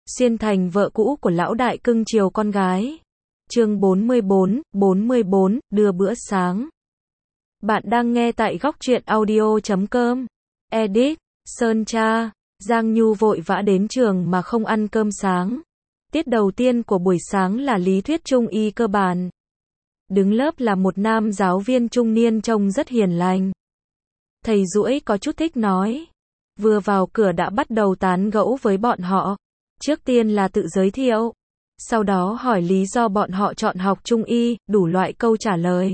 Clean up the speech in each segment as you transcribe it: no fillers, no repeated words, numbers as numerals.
Xuyên thành vợ cũ của lão đại cưng chiều con gái. Chương 44, đưa bữa sáng. Bạn đang nghe tại góc truyện audio.com. Edit, Sơn Tra. Giang Nhu vội vã đến trường mà không ăn cơm sáng. Tiết đầu tiên của buổi sáng là lý thuyết trung y cơ bản. Đứng lớp là một nam giáo viên trung niên trông rất hiền lành. Thầy Duỗi có chút thích nói. Vừa vào cửa đã bắt đầu tán gẫu với bọn họ. Trước tiên là tự giới thiệu. Sau đó hỏi lý do bọn họ chọn học trung y, đủ loại câu trả lời.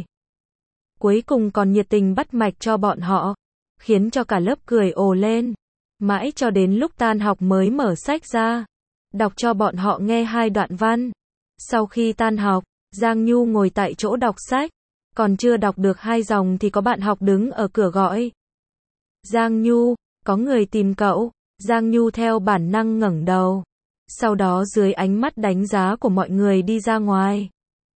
Cuối cùng còn nhiệt tình bắt mạch cho bọn họ. Khiến cho cả lớp cười ồ lên. Mãi cho đến lúc tan học mới mở sách ra. Đọc cho bọn họ nghe 2 đoạn văn. Sau khi tan học, Giang Nhu ngồi tại chỗ đọc sách. Còn chưa đọc được 2 dòng thì có bạn học đứng ở cửa gọi. Giang Nhu, có người tìm cậu. Giang Nhu theo bản năng ngẩng đầu. Sau đó dưới ánh mắt đánh giá của mọi người đi ra ngoài.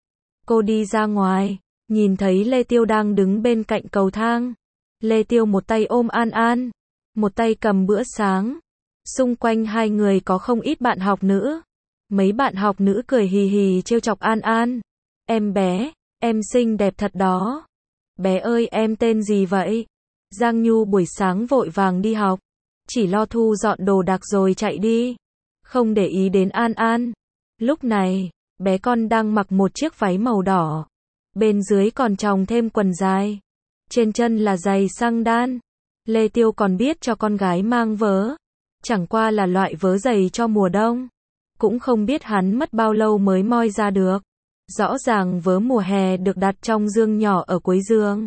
Cô đi ra ngoài, nhìn thấy Lê Tiêu đang đứng bên cạnh cầu thang. Lê Tiêu một tay ôm An An, một tay cầm bữa sáng. Xung quanh hai người có không ít bạn học nữ. Mấy bạn học nữ cười hì hì trêu chọc An An. Em bé, em xinh đẹp thật đó. Bé ơi, em tên gì vậy? Giang Nhu buổi sáng vội vàng đi học, chỉ lo thu dọn đồ đạc rồi chạy đi. Không để ý đến An An. Lúc này, bé con đang mặc một chiếc váy màu đỏ. Bên dưới còn chồng thêm quần dài. Trên chân là giày xăng đan. Lê Tiêu còn biết cho con gái mang vớ. Chẳng qua là loại vớ giày cho mùa đông. Cũng không biết hắn mất bao lâu mới moi ra được. Rõ ràng vớ mùa hè được đặt trong giường nhỏ ở cuối giường.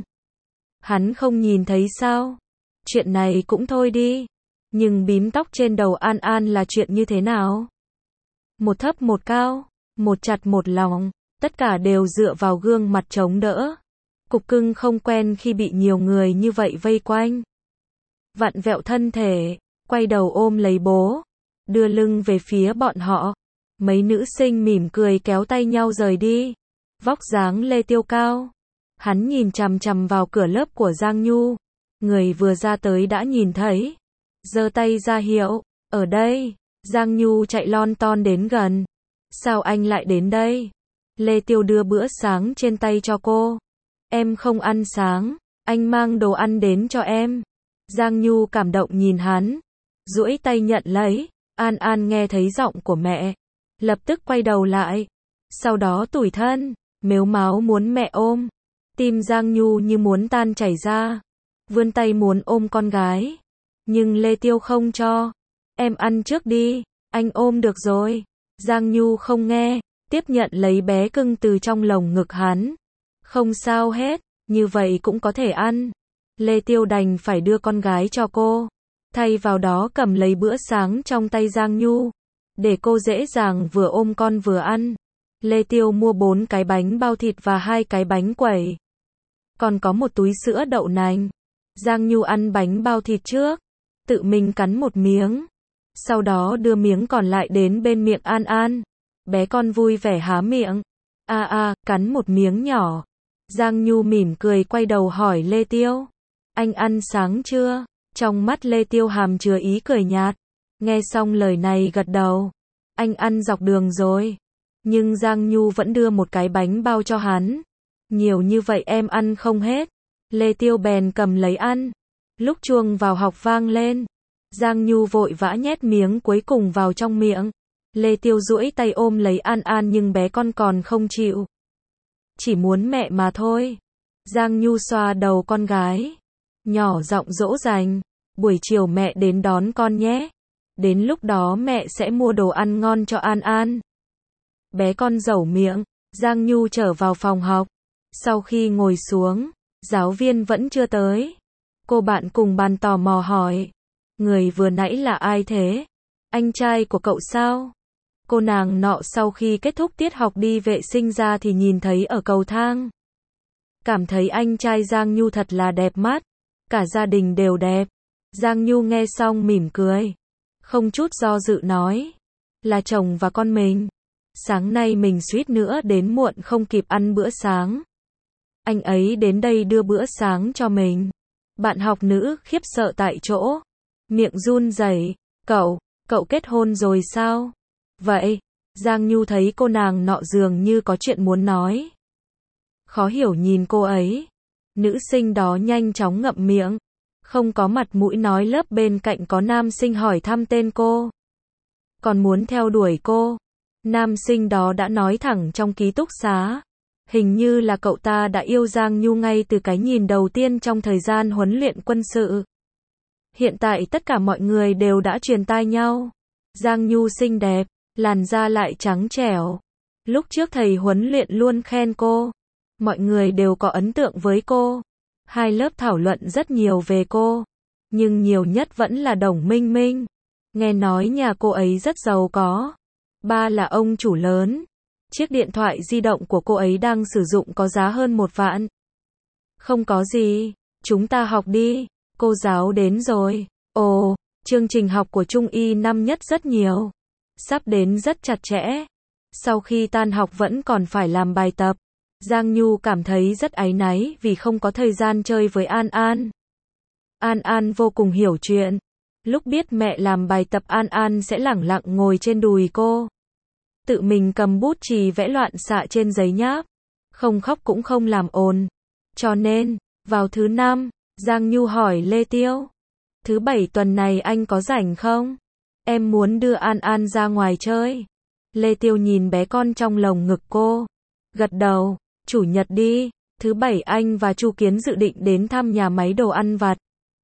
Hắn không nhìn thấy sao? Chuyện này cũng thôi đi. Nhưng bím tóc trên đầu An An là chuyện như thế nào? Một thấp một cao, một chặt một lỏng, tất cả đều dựa vào gương mặt chống đỡ. Cục cưng không quen khi bị nhiều người như vậy vây quanh. Vặn vẹo thân thể, quay đầu ôm lấy bố, đưa lưng về phía bọn họ. Mấy nữ sinh mỉm cười kéo tay nhau rời đi. Vóc dáng Lê Tiêu cao. Hắn nhìn chằm chằm vào cửa lớp của Giang Nhu. Người vừa ra tới đã nhìn thấy. Giơ tay ra hiệu, ở đây. Giang Nhu chạy lon ton đến gần. Sao anh lại đến đây? Lê Tiêu đưa bữa sáng trên tay cho cô. Em không ăn sáng, anh mang đồ ăn đến cho em. Giang Nhu cảm động nhìn hắn, duỗi tay nhận lấy. An An nghe thấy giọng của mẹ, lập tức quay đầu lại. Sau đó tủi thân, mếu máo muốn mẹ ôm. Tim Giang Nhu như muốn tan chảy ra. Vươn tay muốn ôm con gái. Nhưng Lê Tiêu không cho. Em ăn trước đi, anh ôm được rồi. Giang Nhu không nghe, tiếp nhận lấy bé cưng từ trong lồng ngực hắn. Không sao hết, như vậy cũng có thể ăn. Lê Tiêu đành phải đưa con gái cho cô. Thay vào đó cầm lấy bữa sáng trong tay Giang Nhu. Để cô dễ dàng vừa ôm con vừa ăn. Lê Tiêu mua 4 cái bánh bao thịt và 2 cái bánh quẩy. Còn có một túi sữa đậu nành. Giang Nhu ăn bánh bao thịt trước. Tự mình cắn một miếng. Sau đó đưa miếng còn lại đến bên miệng An An. Bé con vui vẻ há miệng. Cắn một miếng nhỏ. Giang Nhu mỉm cười quay đầu hỏi Lê Tiêu. Anh ăn sáng chưa? Trong mắt Lê Tiêu hàm chứa ý cười nhạt. Nghe xong lời này gật đầu. Anh ăn dọc đường rồi. Nhưng Giang Nhu vẫn đưa một cái bánh bao cho hắn. Nhiều như vậy em ăn không hết. Lê Tiêu bèn cầm lấy ăn. Lúc chuông vào học vang lên, Giang Nhu vội vã nhét miếng cuối cùng vào trong miệng. Lê Tiêu duỗi tay ôm lấy An An nhưng bé con còn không chịu. Chỉ muốn mẹ mà thôi. Giang Nhu xoa đầu con gái, nhỏ giọng dỗ dành. Buổi chiều mẹ đến đón con nhé. Đến lúc đó mẹ sẽ mua đồ ăn ngon cho An An. Bé con dẩu miệng. Giang Nhu trở vào phòng học. Sau khi ngồi xuống, giáo viên vẫn chưa tới. Cô bạn cùng bàn tò mò hỏi. Người vừa nãy là ai thế? Anh trai của cậu sao? Cô nàng nọ sau khi kết thúc tiết học đi vệ sinh ra thì nhìn thấy ở cầu thang. Cảm thấy anh trai Giang Nhu thật là đẹp mắt. Cả gia đình đều đẹp. Giang Nhu nghe xong mỉm cười. Không chút do dự nói. Là chồng và con mình. Sáng nay mình suýt nữa đến muộn không kịp ăn bữa sáng. Anh ấy đến đây đưa bữa sáng cho mình. Bạn học nữ khiếp sợ tại chỗ. Miệng run rẩy. Cậu kết hôn rồi sao? Vậy, Giang Nhu thấy cô nàng nọ dường như có chuyện muốn nói. Khó hiểu nhìn cô ấy. Nữ sinh đó nhanh chóng ngậm miệng. Không có mặt mũi nói lớp bên cạnh có nam sinh hỏi thăm tên cô. Còn muốn theo đuổi cô. Nam sinh đó đã nói thẳng trong ký túc xá. Hình như là cậu ta đã yêu Giang Nhu ngay từ cái nhìn đầu tiên trong thời gian huấn luyện quân sự. Hiện tại tất cả mọi người đều đã truyền tai nhau. Giang Nhu xinh đẹp, làn da lại trắng trẻo. Lúc trước thầy huấn luyện luôn khen cô. Mọi người đều có ấn tượng với cô. Hai lớp thảo luận rất nhiều về cô. Nhưng nhiều nhất vẫn là Đồng Minh Minh. Nghe nói nhà cô ấy rất giàu có. Ba là ông chủ lớn. Chiếc điện thoại di động của cô ấy đang sử dụng có giá hơn 1 vạn. Không có gì, chúng ta học đi. Cô giáo đến rồi. Ồ, chương trình học của Trung y năm nhất rất nhiều. Sắp đến rất chặt chẽ. Sau khi tan học vẫn còn phải làm bài tập. Giang Nhu cảm thấy rất áy náy vì không có thời gian chơi với An An. An An vô cùng hiểu chuyện. Lúc biết mẹ làm bài tập An An sẽ lẳng lặng ngồi trên đùi cô. Tự mình cầm bút chì vẽ loạn xạ trên giấy nháp. Không khóc cũng không làm ồn. Cho nên, vào thứ 5, Giang Nhu hỏi Lê Tiêu. Thứ 7 tuần này anh có rảnh không? Em muốn đưa An An ra ngoài chơi. Lê Tiêu nhìn bé con trong lồng ngực cô. Gật đầu, chủ nhật đi. Thứ 7 anh và Chu Kiến dự định đến thăm nhà máy đồ ăn vặt.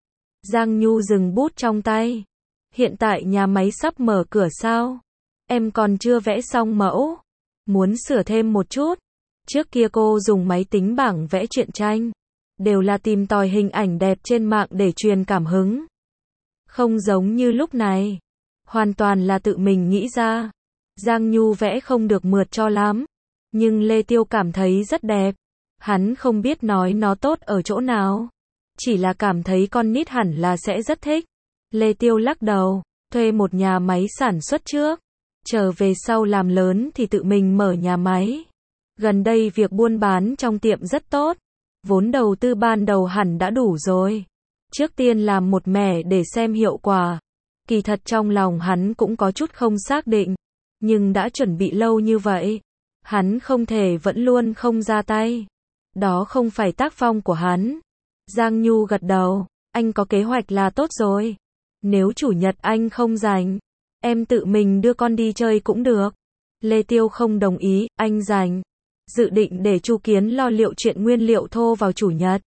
Giang Nhu dừng bút trong tay. Hiện tại nhà máy sắp mở cửa sao? Em còn chưa vẽ xong mẫu. Muốn sửa thêm một chút. Trước kia cô dùng máy tính bảng vẽ truyện tranh. Đều là tìm tòi hình ảnh đẹp trên mạng để truyền cảm hứng. Không giống như lúc này. Hoàn toàn là tự mình nghĩ ra. Giang Nhu vẽ không được mượt cho lắm. Nhưng Lê Tiêu cảm thấy rất đẹp. Hắn không biết nói nó tốt ở chỗ nào. Chỉ là cảm thấy con nít hẳn là sẽ rất thích. Lê Tiêu lắc đầu. Thuê một nhà máy sản xuất trước. Trở về sau làm lớn thì tự mình mở nhà máy. Gần đây việc buôn bán trong tiệm rất tốt. Vốn đầu tư ban đầu hẳn đã đủ rồi. Trước tiên làm một mẻ để xem hiệu quả. Kỳ thật trong lòng hắn cũng có chút không xác định. Nhưng đã chuẩn bị lâu như vậy. Hắn không thể vẫn luôn không ra tay. Đó không phải tác phong của hắn. Giang Nhu gật đầu. Anh có kế hoạch là tốt rồi. Nếu chủ nhật anh không rảnh, em tự mình đưa con đi chơi cũng được. Lê Tiêu không đồng ý, anh rảnh. Dự định để Chu Kiến lo liệu chuyện nguyên liệu thô vào chủ nhật.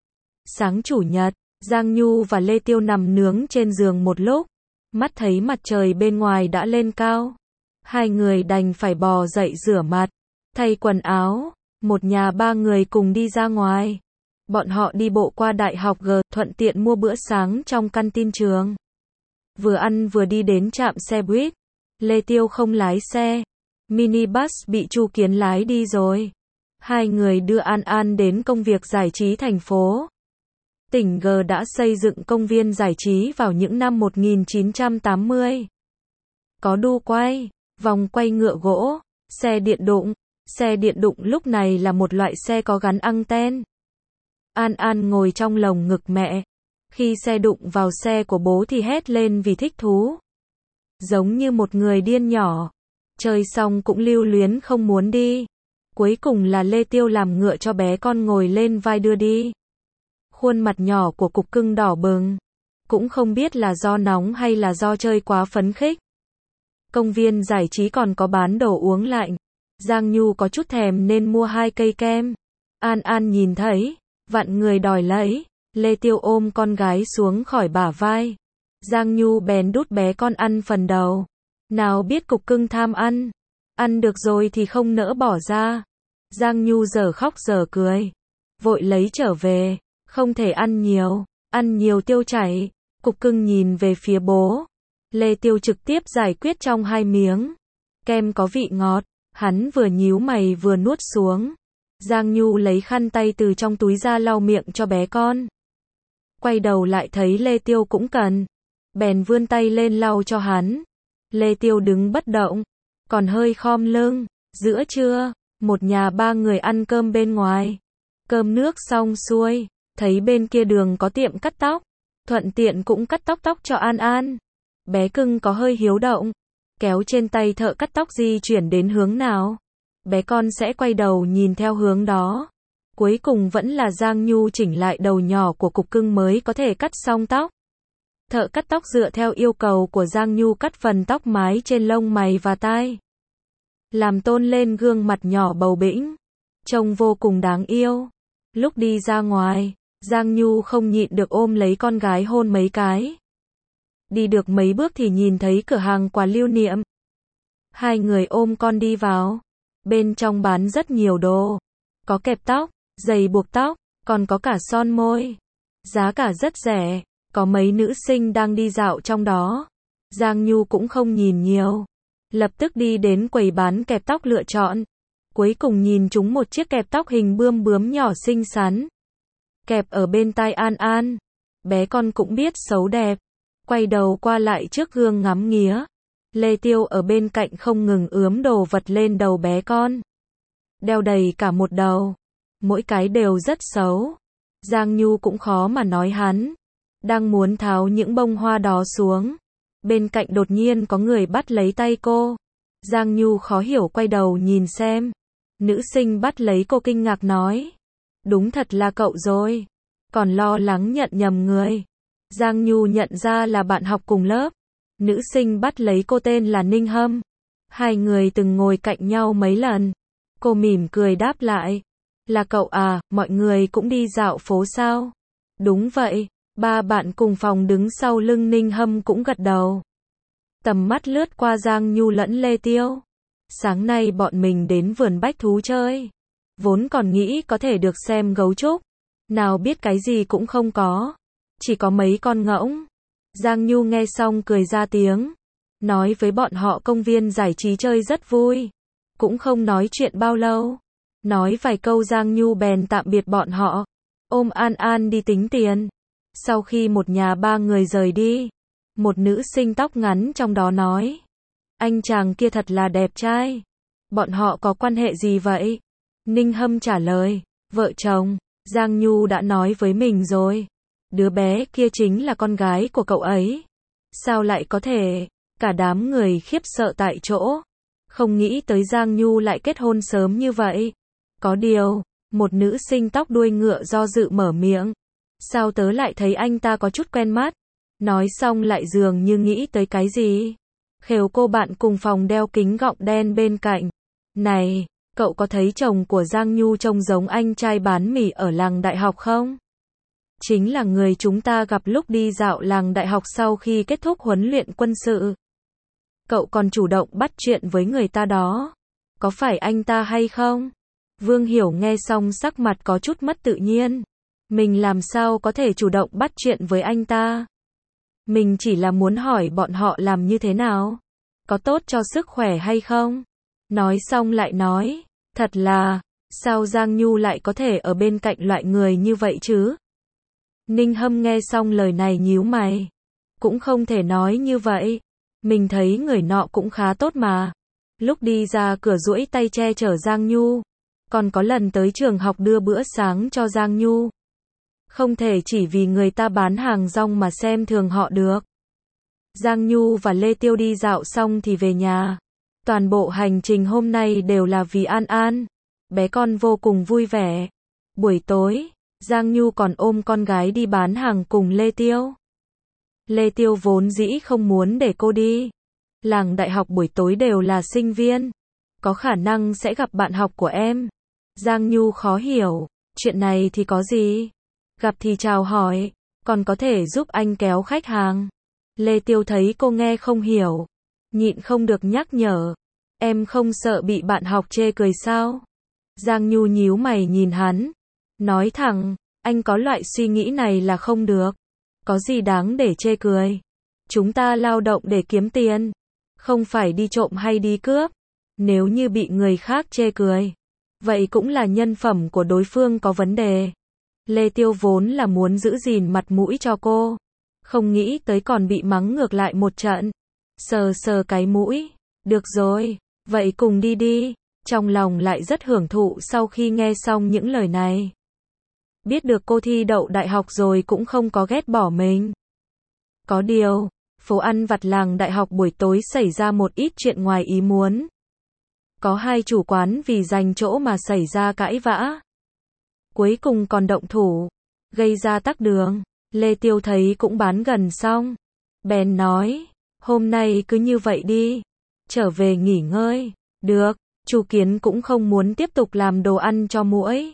Sáng chủ nhật, Giang Nhu và Lê Tiêu nằm nướng trên giường một lúc. Mắt thấy mặt trời bên ngoài đã lên cao. Hai người đành phải bò dậy rửa mặt, thay quần áo. Một nhà 3 người cùng đi ra ngoài. Bọn họ đi bộ qua Đại học G, thuận tiện mua bữa sáng trong căn tin trường. Vừa ăn vừa đi đến trạm xe buýt. Lê Tiêu không lái xe. Minibus bị Chu Kiến lái đi rồi. Hai người đưa An An đến công việc giải trí thành phố. Tỉnh G đã xây dựng công viên giải trí vào những năm 1980. Có đu quay, vòng quay ngựa gỗ, xe điện đụng. Xe điện đụng lúc này là một loại xe có gắn ăng-ten. An An ngồi trong lồng ngực mẹ. Khi xe đụng vào xe của bố thì hét lên vì thích thú. Giống như một người điên nhỏ. Chơi xong cũng lưu luyến không muốn đi. Cuối cùng là Lê Tiêu làm ngựa cho bé con ngồi lên vai đưa đi. Khuôn mặt nhỏ của cục cưng đỏ bừng. Cũng không biết là do nóng hay là do chơi quá phấn khích. Công viên giải trí còn có bán đồ uống lạnh. Giang Nhu có chút thèm nên mua 2 cây kem. An An nhìn thấy, vặn người đòi lấy. Lê Tiêu ôm con gái xuống khỏi bả vai. Giang Nhu bèn đút bé con ăn phần đầu. Nào biết cục cưng tham ăn. Ăn được rồi thì không nỡ bỏ ra. Giang Nhu giờ khóc giờ cười. Vội lấy trở về. Không thể ăn nhiều. Ăn nhiều tiêu chảy. Cục cưng nhìn về phía bố. Lê Tiêu trực tiếp giải quyết trong 2 miếng. Kem có vị ngọt. Hắn vừa nhíu mày vừa nuốt xuống. Giang Nhu lấy khăn tay từ trong túi ra lau miệng cho bé con. Quay đầu lại thấy Lê Tiêu cũng cần. Bèn vươn tay lên lau cho hắn. Lê Tiêu đứng bất động. Còn hơi khom lưng. Giữa trưa, một nhà 3 người ăn cơm bên ngoài. Cơm nước xong xuôi. Thấy bên kia đường có tiệm cắt tóc. Thuận tiện cũng cắt tóc cho An An. Bé cưng có hơi hiếu động. kéo trên tay thợ cắt tóc di chuyển đến hướng nào, bé con sẽ quay đầu nhìn theo hướng đó. Cuối cùng vẫn là Giang Nhu chỉnh lại đầu nhỏ của cục cưng mới có thể cắt xong tóc. Thợ cắt tóc dựa theo yêu cầu của Giang Nhu cắt phần tóc mái trên lông mày và tai, làm tôn lên gương mặt nhỏ bầu bĩnh, trông vô cùng đáng yêu. Lúc đi ra ngoài, Giang Nhu không nhịn được ôm lấy con gái hôn mấy cái. Đi được mấy bước thì nhìn thấy cửa hàng quà lưu niệm. Hai người ôm con đi vào. Bên trong bán rất nhiều đồ. Có kẹp tóc, giày buộc tóc, còn có cả son môi. Giá cả rất rẻ, có mấy nữ sinh đang đi dạo trong đó. Giang Nhu cũng không nhìn nhiều. Lập tức đi đến quầy bán kẹp tóc lựa chọn. Cuối cùng nhìn trúng một chiếc kẹp tóc hình bươm bướm nhỏ xinh xắn. Kẹp ở bên tai An An. Bé con cũng biết xấu đẹp. Quay đầu qua lại trước gương ngắm nghía. Lê Tiêu ở bên cạnh không ngừng ướm đồ vật lên đầu bé con. Đeo đầy cả một đầu. Mỗi cái đều rất xấu. Giang Nhu cũng khó mà nói hắn. Đang muốn tháo những bông hoa đó xuống. Bên cạnh đột nhiên có người bắt lấy tay cô. Giang Nhu khó hiểu quay đầu nhìn xem. Nữ sinh bắt lấy cô kinh ngạc nói. Đúng thật là cậu rồi. Còn lo lắng nhận nhầm người. Giang Nhu nhận ra là bạn học cùng lớp. Nữ sinh bắt lấy cô tên là Ninh Hâm. Hai người từng ngồi cạnh nhau mấy lần. Cô mỉm cười đáp lại. Là cậu à, mọi người cũng đi dạo phố sao? Đúng vậy. Ba bạn cùng phòng đứng sau lưng Ninh Hâm cũng gật đầu. Tầm mắt lướt qua Giang Nhu lẫn Lê Tiêu. Sáng nay bọn mình đến vườn bách thú chơi. Vốn còn nghĩ có thể được xem gấu trúc. Nào biết cái gì cũng không có. Chỉ có mấy con ngỗng. Giang Nhu nghe xong cười ra tiếng. Nói với bọn họ công viên giải trí chơi rất vui. Cũng không nói chuyện bao lâu. Nói vài câu Giang Nhu bèn tạm biệt bọn họ. Ôm An An đi tính tiền. Sau khi một nhà ba người rời đi. Một nữ sinh tóc ngắn trong đó nói. Anh chàng kia thật là đẹp trai. Bọn họ có quan hệ gì vậy? Ninh Hâm trả lời. Vợ chồng. Giang Nhu đã nói với mình rồi. Đứa bé kia chính là con gái của cậu ấy. Sao lại có thể? Cả đám người khiếp sợ tại chỗ. Không nghĩ tới Giang Nhu lại kết hôn sớm như vậy. Có điều, một nữ sinh tóc đuôi ngựa do dự mở miệng. Sao tớ lại thấy anh ta có chút quen mắt? Nói xong lại dường như nghĩ tới cái gì. Khều cô bạn cùng phòng đeo kính gọng đen bên cạnh. Này, cậu có thấy chồng của Giang Nhu trông giống anh trai bán mì ở làng đại học không? Chính là người chúng ta gặp lúc đi dạo làng đại học sau khi kết thúc huấn luyện quân sự. Cậu còn chủ động bắt chuyện với người ta đó. Có phải anh ta hay không? Vương Hiểu nghe xong sắc mặt có chút mất tự nhiên. Mình làm sao có thể chủ động bắt chuyện với anh ta? Mình chỉ là muốn hỏi bọn họ làm như thế nào? Có tốt cho sức khỏe hay không? Nói xong lại nói. Thật là, sao Giang Nhu lại có thể ở bên cạnh loại người như vậy chứ? Ninh Hâm nghe xong lời này nhíu mày. Cũng không thể nói như vậy. Mình thấy người nọ cũng khá tốt mà. Lúc đi ra cửa duỗi tay che chở Giang Nhu. Còn có lần tới trường học đưa bữa sáng cho Giang Nhu. Không thể chỉ vì người ta bán hàng rong mà xem thường họ được. Giang Nhu và Lê Tiêu đi dạo xong thì về nhà. Toàn bộ hành trình hôm nay đều là vì An An. Bé con vô cùng vui vẻ. Buổi tối, Giang Nhu còn ôm con gái đi bán hàng cùng Lê Tiêu. Lê Tiêu vốn dĩ không muốn để cô đi. Làng đại học buổi tối đều là sinh viên. Có khả năng sẽ gặp bạn học của em. Giang Nhu khó hiểu. Chuyện này thì có gì? Gặp thì chào hỏi. Còn có thể giúp anh kéo khách hàng. Lê Tiêu thấy cô nghe không hiểu. Nhịn không được nhắc nhở. Em không sợ bị bạn học chê cười sao? Giang Nhu nhíu mày nhìn hắn. Nói thẳng, anh có loại suy nghĩ này là không được. Có gì đáng để chê cười? Chúng ta lao động để kiếm tiền. Không phải đi trộm hay đi cướp. Nếu như bị người khác chê cười. Vậy cũng là nhân phẩm của đối phương có vấn đề. Lê Tiêu vốn là muốn giữ gìn mặt mũi cho cô. Không nghĩ tới còn bị mắng ngược lại một trận. Sờ sờ cái mũi. Được rồi, vậy cùng đi đi. Trong lòng lại rất hưởng thụ sau khi nghe xong những lời này. Biết được cô thi đậu đại học rồi cũng không có ghét bỏ mình. Có điều, Phố ăn vặt làng đại học buổi tối xảy ra một ít chuyện ngoài ý muốn. Có hai chủ quán vì giành chỗ mà xảy ra cãi vã. Cuối cùng còn động thủ, gây ra tắc đường. Lê Tiêu thấy cũng bán gần xong. Bèn nói, hôm nay cứ như vậy đi. Trở về nghỉ ngơi. Được, Chu Kiến cũng không muốn tiếp tục làm đồ ăn cho muỗi.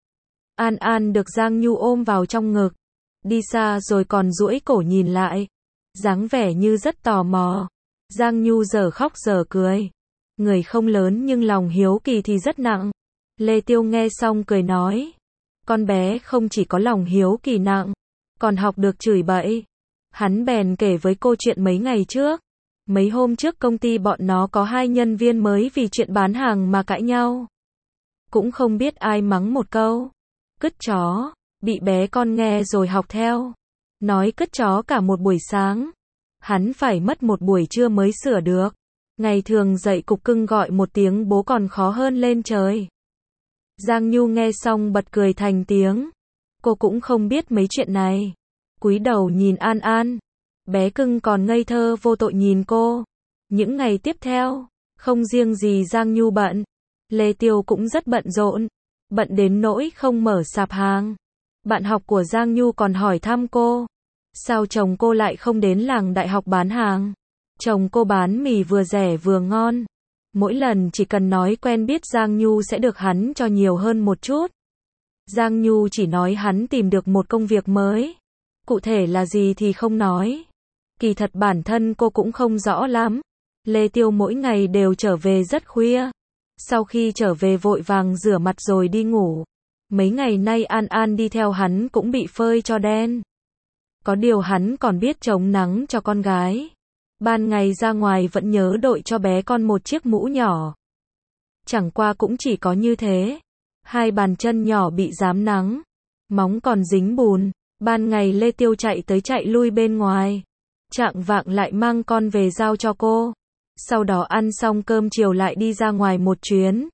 An An được Giang Nhu ôm vào trong ngực. Đi xa rồi còn duỗi cổ nhìn lại. Dáng vẻ như rất tò mò. Giang Nhu giờ khóc giờ cười. Người không lớn nhưng lòng hiếu kỳ thì rất nặng. Lê Tiêu nghe xong cười nói. Con bé không chỉ có lòng hiếu kỳ nặng, còn học được chửi bậy. Hắn bèn kể với cô chuyện mấy ngày trước. Mấy hôm trước công ty bọn nó có 2 nhân viên mới vì chuyện bán hàng mà cãi nhau. Cũng không biết ai mắng một câu. Cứt chó, bị bé con nghe rồi học theo. Nói cứt chó cả một buổi sáng. Hắn phải mất một buổi trưa mới sửa được. Ngày thường dậy cục cưng gọi một tiếng bố còn khó hơn lên trời. Giang Nhu nghe xong bật cười thành tiếng. Cô cũng không biết mấy chuyện này. Cúi đầu nhìn An An. Bé cưng còn ngây thơ vô tội nhìn cô. Những ngày tiếp theo, không riêng gì Giang Nhu bận, Lê Tiêu cũng rất bận rộn. Bận đến nỗi không mở sạp hàng. Bạn học của Giang Nhu còn hỏi thăm cô. Sao chồng cô lại không đến làng đại học bán hàng? Chồng cô bán mì vừa rẻ vừa ngon. Mỗi lần chỉ cần nói quen biết Giang Nhu sẽ được hắn cho nhiều hơn một chút. Giang Nhu chỉ nói hắn tìm được một công việc mới. Cụ thể là gì thì không nói. Kỳ thật bản thân cô cũng không rõ lắm. Lê Tiêu mỗi ngày đều trở về rất khuya. Sau khi trở về vội vàng rửa mặt rồi đi ngủ. Mấy ngày nay An An đi theo hắn cũng bị phơi cho đen. Có điều hắn còn biết chống nắng cho con gái. Ban ngày ra ngoài vẫn nhớ đội cho bé con một chiếc mũ nhỏ. Chẳng qua cũng chỉ có như thế. 2 bàn chân nhỏ bị rám nắng. Móng còn dính bùn. Ban ngày Lê Tiêu chạy tới chạy lui bên ngoài. Chạng vạng lại mang con về giao cho cô. Sau đó ăn xong cơm chiều lại đi ra ngoài một chuyến.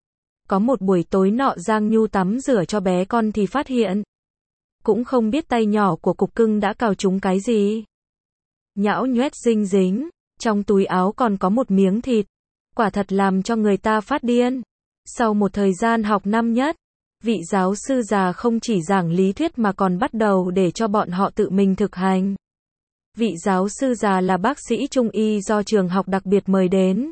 Có một buổi tối nọ Giang Nhu tắm rửa cho bé con thì phát hiện. Cũng không biết tay nhỏ của cục cưng đã cào trúng cái gì. Nhão nhoét dinh dính. Trong túi áo còn có một miếng thịt. Quả thật làm cho người ta phát điên. Sau một thời gian học năm nhất, vị giáo sư già không chỉ giảng lý thuyết mà còn bắt đầu để cho bọn họ tự mình thực hành. Vị giáo sư già là bác sĩ trung y do trường học đặc biệt mời đến.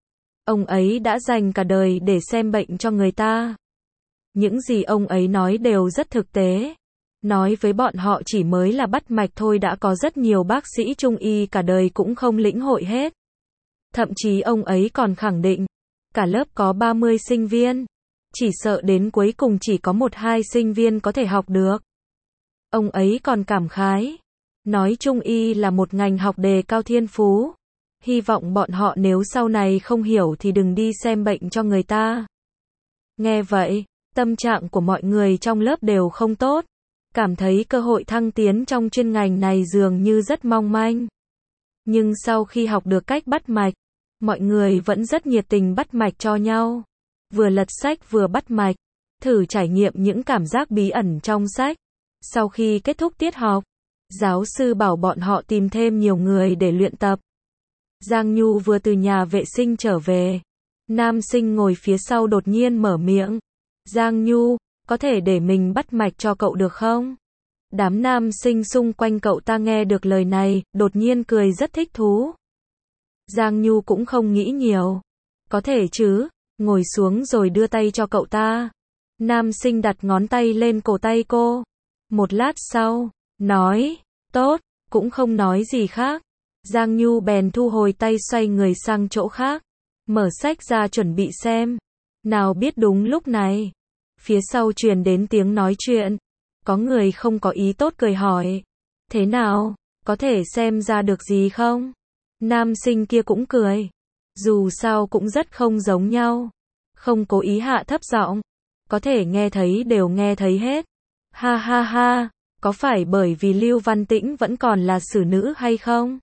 Ông ấy đã dành cả đời để xem bệnh cho người ta. Những gì ông ấy nói đều rất thực tế. Nói với bọn họ chỉ mới là bắt mạch thôi đã có rất nhiều bác sĩ trung y cả đời cũng không lĩnh hội hết. Thậm chí ông ấy còn khẳng định, cả lớp có 30 sinh viên. Chỉ sợ đến cuối cùng chỉ có 1-2 sinh viên có thể học được. Ông ấy còn cảm khái. Nói trung y là một ngành học đề cao thiên phú. Hy vọng bọn họ nếu sau này không hiểu thì đừng đi xem bệnh cho người ta. Nghe vậy, tâm trạng của mọi người trong lớp đều không tốt. Cảm thấy cơ hội thăng tiến trong chuyên ngành này dường như rất mong manh. Nhưng sau khi học được cách bắt mạch, mọi người vẫn rất nhiệt tình bắt mạch cho nhau. Vừa lật sách vừa bắt mạch, thử trải nghiệm những cảm giác bí ẩn trong sách. Sau khi kết thúc tiết học, giáo sư bảo bọn họ tìm thêm nhiều người để luyện tập. Giang Nhu vừa từ nhà vệ sinh trở về. Nam sinh ngồi phía sau đột nhiên mở miệng. Giang Nhu, có thể để mình bắt mạch cho cậu được không? Đám nam sinh xung quanh cậu ta nghe được lời này, đột nhiên cười rất thích thú. Giang Nhu cũng không nghĩ nhiều. Có thể chứ, ngồi xuống rồi đưa tay cho cậu ta. Nam sinh đặt ngón tay lên cổ tay cô. Một lát sau, nói, tốt, cũng không nói gì khác. Giang Nhu bèn thu hồi tay xoay người sang chỗ khác. Mở sách ra chuẩn bị xem. Nào biết đúng lúc này, phía sau truyền đến tiếng nói chuyện. Có người không có ý tốt cười hỏi. Thế nào, có thể xem ra được gì không? Nam sinh kia cũng cười. Dù sao cũng rất không giống nhau. Không cố ý hạ thấp giọng. Có thể nghe thấy đều nghe thấy hết. Ha ha ha, có phải bởi vì Lưu Văn Tĩnh vẫn còn là xử nữ hay không?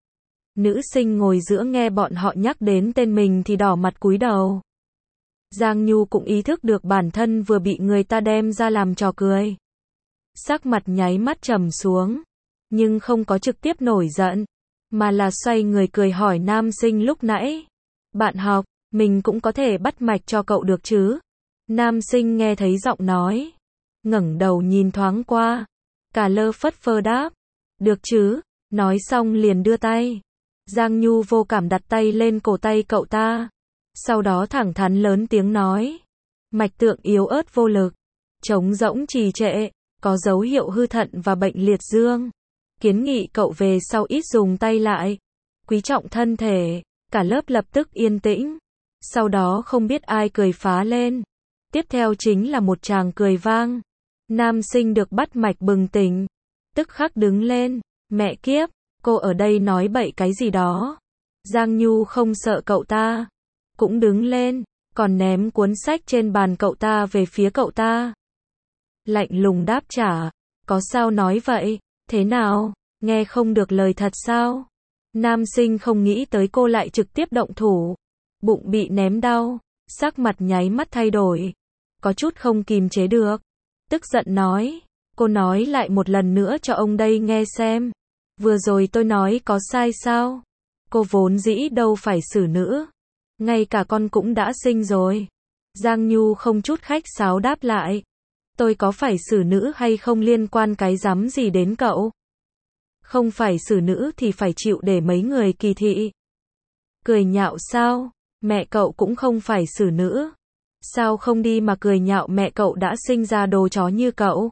Nữ sinh ngồi giữa nghe bọn họ nhắc đến tên mình thì đỏ mặt cúi đầu. Giang Nhu cũng ý thức được bản thân vừa bị người ta đem ra làm trò cười. Sắc mặt nháy mắt trầm xuống, nhưng không có trực tiếp nổi giận, mà là xoay người cười hỏi nam sinh lúc nãy. Bạn học, mình cũng có thể bắt mạch cho cậu được chứ? Nam sinh nghe thấy giọng nói, ngẩng đầu nhìn thoáng qua, cả lơ phất phơ đáp, được chứ, nói xong liền đưa tay. Giang Nhu vô cảm đặt tay lên cổ tay cậu ta, sau đó thẳng thắn lớn tiếng nói, mạch tượng yếu ớt vô lực, trống rỗng trì trệ, có dấu hiệu hư thận và bệnh liệt dương. Kiến nghị cậu về sau ít dùng tay lại, quý trọng thân thể. Cả lớp lập tức yên tĩnh. Sau đó không biết ai cười phá lên. Tiếp theo chính là một tràng cười vang. Nam sinh được bắt mạch bừng tỉnh, tức khắc đứng lên, mẹ kiếp, cô ở đây nói bậy cái gì đó. Giang Nhu không sợ cậu ta, cũng đứng lên, còn ném cuốn sách trên bàn cậu ta về phía cậu ta. Lạnh lùng đáp trả, có sao nói vậy, thế nào, nghe không được lời thật sao? Nam sinh không nghĩ tới cô lại trực tiếp động thủ, bụng bị ném đau, sắc mặt nháy mắt thay đổi, có chút không kìm chế được, tức giận nói, cô nói lại một lần nữa cho ông đây nghe xem, vừa rồi tôi nói có sai sao? Cô vốn dĩ đâu phải xử nữ, ngay cả con cũng đã sinh rồi. Giang Nhu không chút khách sáo đáp lại, tôi có phải xử nữ hay không liên quan cái rắm gì đến cậu? Không phải xử nữ thì phải chịu để mấy người kỳ thị. Cười nhạo sao? Mẹ cậu cũng không phải xử nữ. Sao không đi mà cười nhạo mẹ cậu đã sinh ra đồ chó như cậu?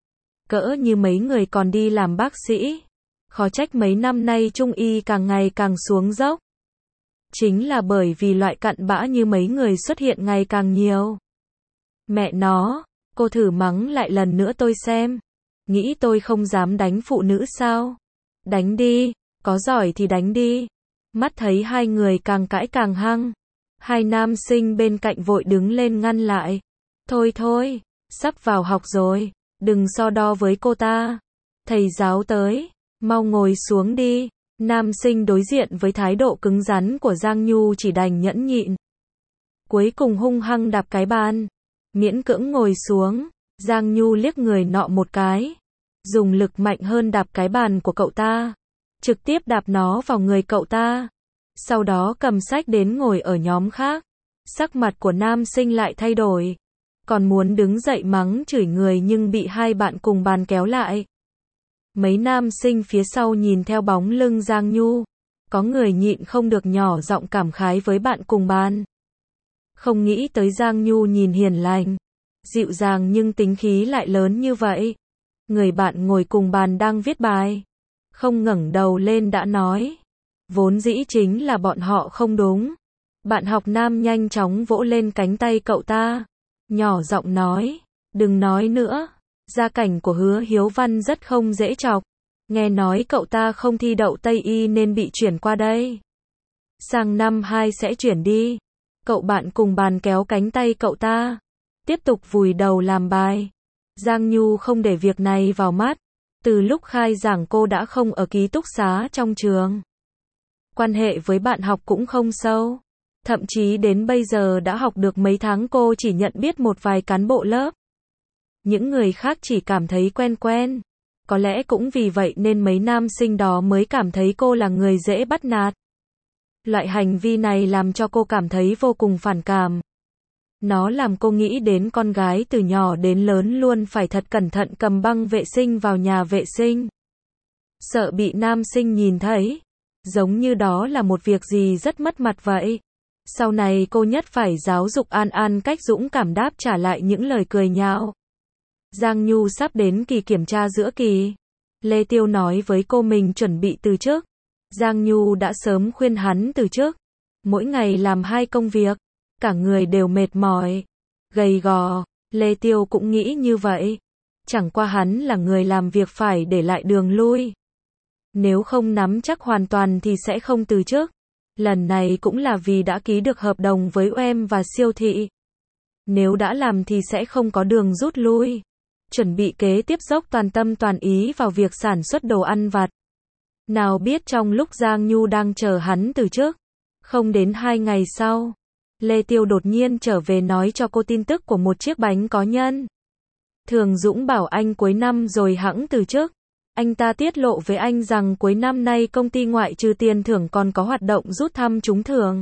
Cỡ như mấy người còn đi làm bác sĩ. Khó trách mấy năm nay trung y càng ngày càng xuống dốc. Chính là bởi vì loại cặn bã như mấy người xuất hiện ngày càng nhiều. Mẹ nó, cô thử mắng lại lần nữa tôi xem. Nghĩ tôi không dám đánh phụ nữ sao? Đánh đi, có giỏi thì đánh đi. Mắt thấy hai người càng cãi càng hăng. Hai nam sinh bên cạnh vội đứng lên ngăn lại. Thôi thôi, sắp vào học rồi, đừng so đo với cô ta. Thầy giáo tới, mau ngồi xuống đi. Nam sinh đối diện với thái độ cứng rắn của Giang Nhu chỉ đành nhẫn nhịn. Cuối cùng hung hăng đạp cái bàn, miễn cưỡng ngồi xuống. Giang Nhu liếc người nọ một cái, dùng lực mạnh hơn đạp cái bàn của cậu ta, trực tiếp đạp nó vào người cậu ta. Sau đó cầm sách đến ngồi ở nhóm khác. Sắc mặt của nam sinh lại thay đổi, còn muốn đứng dậy mắng chửi người nhưng bị hai bạn cùng bàn kéo lại. Mấy nam sinh phía sau nhìn theo bóng lưng Giang Nhu, có người nhịn không được nhỏ giọng cảm khái với bạn cùng bàn. Không nghĩ tới Giang Nhu nhìn hiền lành, dịu dàng nhưng tính khí lại lớn như vậy. Người bạn ngồi cùng bàn đang viết bài, không ngẩng đầu lên đã nói, vốn dĩ chính là bọn họ không đúng. Bạn học nam nhanh chóng vỗ lên cánh tay cậu ta, nhỏ giọng nói, đừng nói nữa, gia cảnh của Hứa Hiếu Văn rất không dễ chọc, nghe nói cậu ta không thi đậu Tây Y nên bị chuyển qua đây. Sang năm 2 sẽ chuyển đi. Cậu bạn cùng bàn kéo cánh tay cậu ta, tiếp tục vùi đầu làm bài. Giang Nhu không để việc này vào mắt, từ lúc khai giảng cô đã không ở ký túc xá trong trường. Quan hệ với bạn học cũng không sâu, thậm chí đến bây giờ đã học được mấy tháng cô chỉ nhận biết một vài cán bộ lớp. Những người khác chỉ cảm thấy quen quen, có lẽ cũng vì vậy nên mấy nam sinh đó mới cảm thấy cô là người dễ bắt nạt. Loại hành vi này làm cho cô cảm thấy vô cùng phản cảm. Nó làm cô nghĩ đến con gái từ nhỏ đến lớn luôn phải thật cẩn thận cầm băng vệ sinh vào nhà vệ sinh. Sợ bị nam sinh nhìn thấy, giống như đó là một việc gì rất mất mặt vậy. Sau này cô nhất phải giáo dục An An cách dũng cảm đáp trả lại những lời cười nhạo. Giang Nhu sắp đến kỳ kiểm tra giữa kỳ. Lê Tiêu nói với cô mình chuẩn bị từ chức. Giang Nhu đã sớm khuyên hắn từ chức. Mỗi ngày làm 2 công việc, cả người đều mệt mỏi, gầy gò. Lê Tiêu cũng nghĩ như vậy. Chẳng qua hắn là người làm việc phải để lại đường lui. Nếu không nắm chắc hoàn toàn thì sẽ không từ chức. Lần này cũng là vì đã ký được hợp đồng với UM và siêu thị. Nếu đã làm thì sẽ không có đường rút lui. Chuẩn bị kế tiếp dốc toàn tâm toàn ý vào việc sản xuất đồ ăn vặt. Nào biết trong lúc Giang Nhu đang chờ hắn từ chức, không đến 2 ngày sau, Lê Tiêu đột nhiên trở về nói cho cô tin tức của một chiếc bánh có nhân. Thường Dũng bảo anh cuối năm rồi hẵng từ chức. Anh ta tiết lộ với anh rằng cuối năm nay công ty ngoại trừ tiền thưởng còn có hoạt động rút thăm trúng thưởng.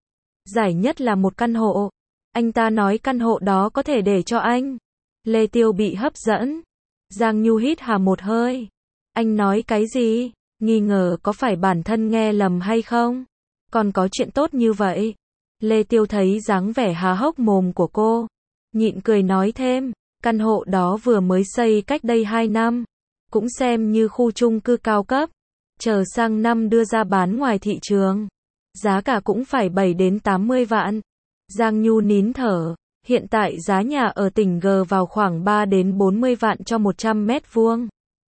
Giải nhất là một căn hộ. Anh ta nói căn hộ đó có thể để cho anh. Lê Tiêu bị hấp dẫn. Giang Nhu hít hà một hơi. Anh nói cái gì? Nghi ngờ có phải bản thân nghe lầm hay không? Còn có chuyện tốt như vậy? Lê Tiêu thấy dáng vẻ há hốc mồm của cô. Nhịn cười nói thêm. Căn hộ đó vừa mới xây cách đây 2 năm. Cũng xem như khu chung cư cao cấp. Chờ sang năm đưa ra bán ngoài thị trường. Giá cả cũng phải 7 đến 80 vạn. Giang Nhu nín thở. Hiện tại giá nhà ở tỉnh G vào khoảng 3 đến 40 vạn cho 100 mét vuông.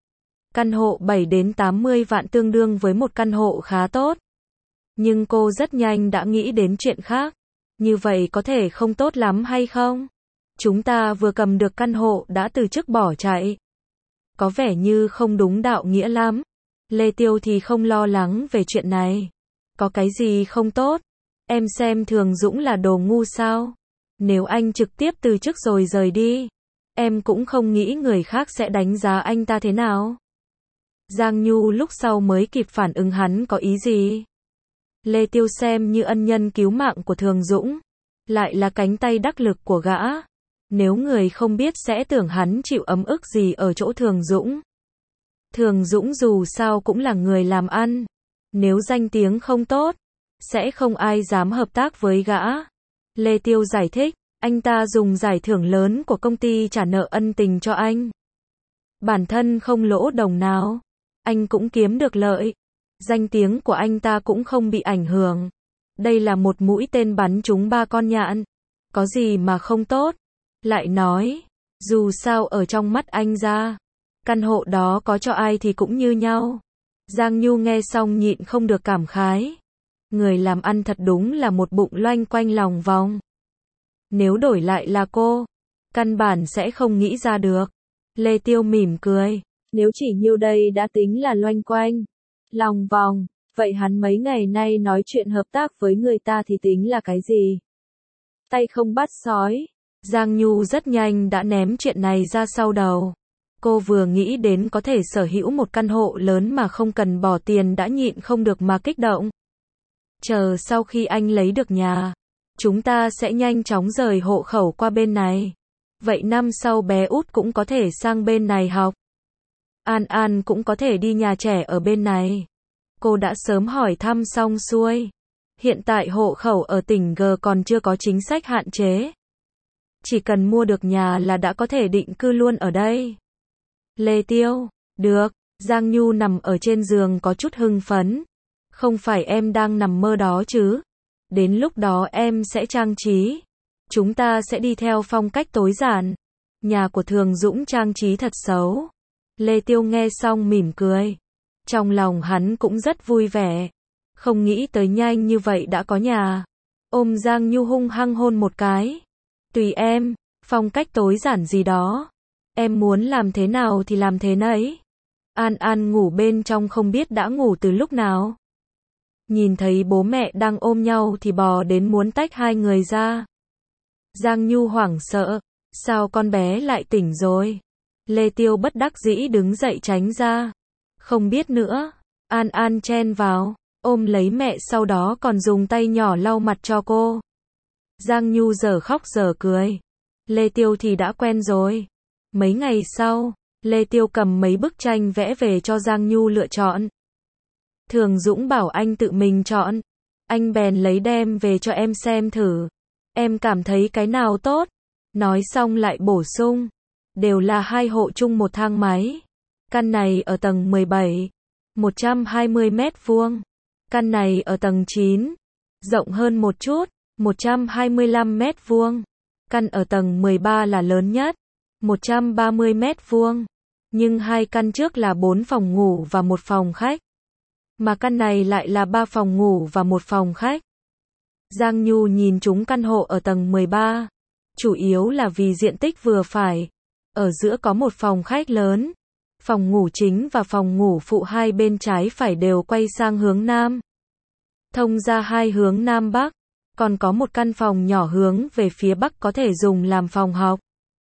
Căn hộ 7 đến 80 vạn tương đương với một căn hộ khá tốt. Nhưng cô rất nhanh đã nghĩ đến chuyện khác. Như vậy có thể không tốt lắm hay không? Chúng ta vừa cầm được căn hộ đã từ chức bỏ chạy. Có vẻ như không đúng đạo nghĩa lắm. Lê Tiêu thì không lo lắng về chuyện này. Có cái gì không tốt? Em xem thường Dũng là đồ ngu sao? Nếu anh trực tiếp từ chức rồi rời đi, em cũng không nghĩ người khác sẽ đánh giá anh ta thế nào. Giang Nhu lúc sau mới kịp phản ứng hắn có ý gì. Lê Tiêu xem như ân nhân cứu mạng của Thường Dũng, lại là cánh tay đắc lực của gã. Nếu người không biết sẽ tưởng hắn chịu ấm ức gì ở chỗ Thường Dũng. Thường Dũng dù sao cũng là người làm ăn. Nếu danh tiếng không tốt, sẽ không ai dám hợp tác với gã. Lê Tiêu giải thích, anh ta dùng giải thưởng lớn của công ty trả nợ ân tình cho anh. Bản thân không lỗ đồng nào. Anh cũng kiếm được lợi. Danh tiếng của anh ta cũng không bị ảnh hưởng. Đây là một mũi tên bắn trúng 3 con nhạn. Có gì mà không tốt. Lại nói, dù sao ở trong mắt anh ra, căn hộ đó có cho ai thì cũng như nhau. Giang Nhu nghe xong nhịn không được cảm khái. Người làm ăn thật đúng là một bụng loanh quanh lòng vòng. Nếu đổi lại là cô, căn bản sẽ không nghĩ ra được. Lê Tiêu mỉm cười. Nếu chỉ nhiêu đây đã tính là loanh quanh lòng vòng, vậy hắn mấy ngày nay nói chuyện hợp tác với người ta thì tính là cái gì? Tay không bắt sói. Giang Nhu rất nhanh đã ném chuyện này ra sau đầu. Cô vừa nghĩ đến có thể sở hữu một căn hộ lớn mà không cần bỏ tiền đã nhịn không được mà kích động. Chờ sau khi anh lấy được nhà, chúng ta sẽ nhanh chóng rời hộ khẩu qua bên này. Vậy năm sau bé út cũng có thể sang bên này học. An An cũng có thể đi nhà trẻ ở bên này. Cô đã sớm hỏi thăm xong xuôi. Hiện tại hộ khẩu ở tỉnh G còn chưa có chính sách hạn chế. Chỉ cần mua được nhà là đã có thể định cư luôn ở đây. Lê Tiêu, được. Giang Nhu nằm ở trên giường có chút hưng phấn. Không phải em đang nằm mơ đó chứ? Đến lúc đó em sẽ trang trí. Chúng ta sẽ đi theo phong cách tối giản. Nhà của Thường Dũng trang trí thật xấu. Lê Tiêu nghe xong mỉm cười. Trong lòng hắn cũng rất vui vẻ. Không nghĩ tới nhanh như vậy đã có nhà. Ôm Giang Nhu hung hăng hôn một cái. Tùy em, phong cách tối giản gì đó. Em muốn làm thế nào thì làm thế nấy. An An ngủ bên trong không biết đã ngủ từ lúc nào. Nhìn thấy bố mẹ đang ôm nhau thì bò đến muốn tách hai người ra. Giang Nhu hoảng sợ. Sao con bé lại tỉnh rồi? Lê Tiêu bất đắc dĩ đứng dậy tránh ra. Không biết nữa. An An chen vào, ôm lấy mẹ sau đó còn dùng tay nhỏ lau mặt cho cô. Giang Nhu giờ khóc giờ cười. Lê Tiêu thì đã quen rồi. Mấy ngày sau, Lê Tiêu cầm mấy bức tranh vẽ về cho Giang Nhu lựa chọn. Thường Dũng bảo anh tự mình chọn. Anh bèn lấy đem về cho em xem thử. Em cảm thấy cái nào tốt? Nói xong lại bổ sung. Đều là 2 hộ chung một thang máy. Căn này ở tầng 17, 120 mét vuông. Căn này ở tầng 9, rộng hơn một chút, 125 mét vuông. Căn ở tầng 13 là lớn nhất, 130 mét vuông. Nhưng 2 căn trước là 4 phòng ngủ và 1 phòng khách. Mà căn này lại là 3 phòng ngủ và 1 phòng khách. Giang Nhu nhìn chúng căn hộ ở tầng 13. Chủ yếu là vì diện tích vừa phải. Ở giữa có 1 phòng khách lớn. Phòng ngủ chính và phòng ngủ phụ hai bên trái phải đều quay sang hướng nam. Thông ra 2 hướng nam bắc. Còn có 1 căn phòng nhỏ hướng về phía bắc có thể dùng làm phòng học.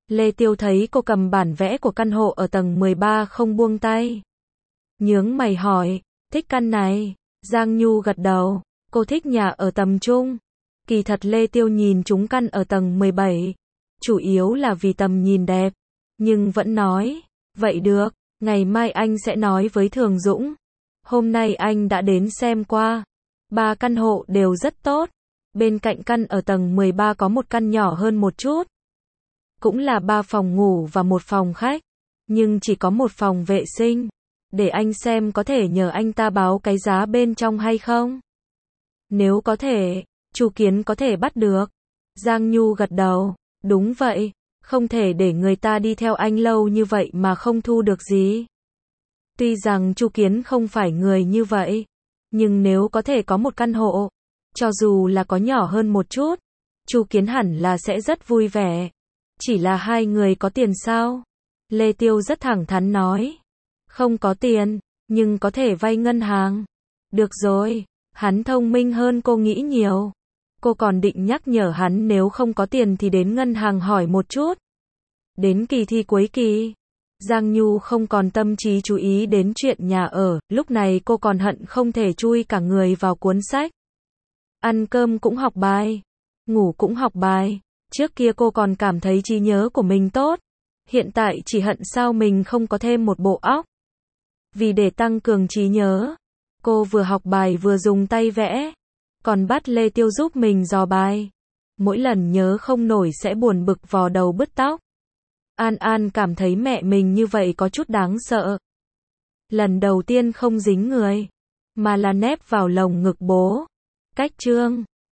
Lê Tiêu thấy cô cầm bản vẽ của căn hộ ở tầng 13 không buông tay. Nhướng mày hỏi, thích căn này? Giang Nhu gật đầu, cô thích nhà ở tầm trung. Kỳ thật Lê Tiêu nhìn chúng căn ở tầng 17, chủ yếu là vì tầm nhìn đẹp, nhưng vẫn nói, vậy được, ngày mai anh sẽ nói với Thường Dũng. Hôm nay anh đã đến xem qua, 3 căn hộ đều rất tốt. Bên cạnh căn ở tầng 13 có một căn nhỏ hơn một chút, cũng là 3 phòng ngủ và 1 phòng khách, nhưng chỉ có 1 phòng vệ sinh. Để anh xem có thể nhờ anh ta báo cái giá bên trong hay không. Nếu có thể, Chu Kiến có thể bắt được. Giang Nhu gật đầu, đúng vậy, không thể để người ta đi theo anh lâu như vậy mà không thu được gì. Tuy rằng Chu Kiến không phải người như vậy, nhưng nếu có thể có một căn hộ, cho dù là có nhỏ hơn một chút, Chu Kiến hẳn là sẽ rất vui vẻ. Chỉ là hai người có tiền sao? Lê Tiêu rất thẳng thắn nói. Không có tiền, nhưng có thể vay ngân hàng. Được rồi, hắn thông minh hơn cô nghĩ nhiều. Cô còn định nhắc nhở hắn nếu không có tiền thì đến ngân hàng hỏi một chút. Đến kỳ thi cuối kỳ, Giang Nhu không còn tâm trí chú ý đến chuyện nhà ở, lúc này cô còn hận không thể chui cả người vào cuốn sách. Ăn cơm cũng học bài, ngủ cũng học bài. Trước kia cô còn cảm thấy trí nhớ của mình tốt, hiện tại chỉ hận sao mình không có thêm một bộ óc. Vì để tăng cường trí nhớ, cô vừa học bài vừa dùng tay vẽ, còn bắt Lê Tiêu giúp mình dò bài. Mỗi lần nhớ không nổi sẽ buồn bực vò đầu bứt tóc. An An cảm thấy mẹ mình như vậy có chút đáng sợ. Lần đầu tiên không dính người, mà là nép vào lồng ngực bố. Cách chương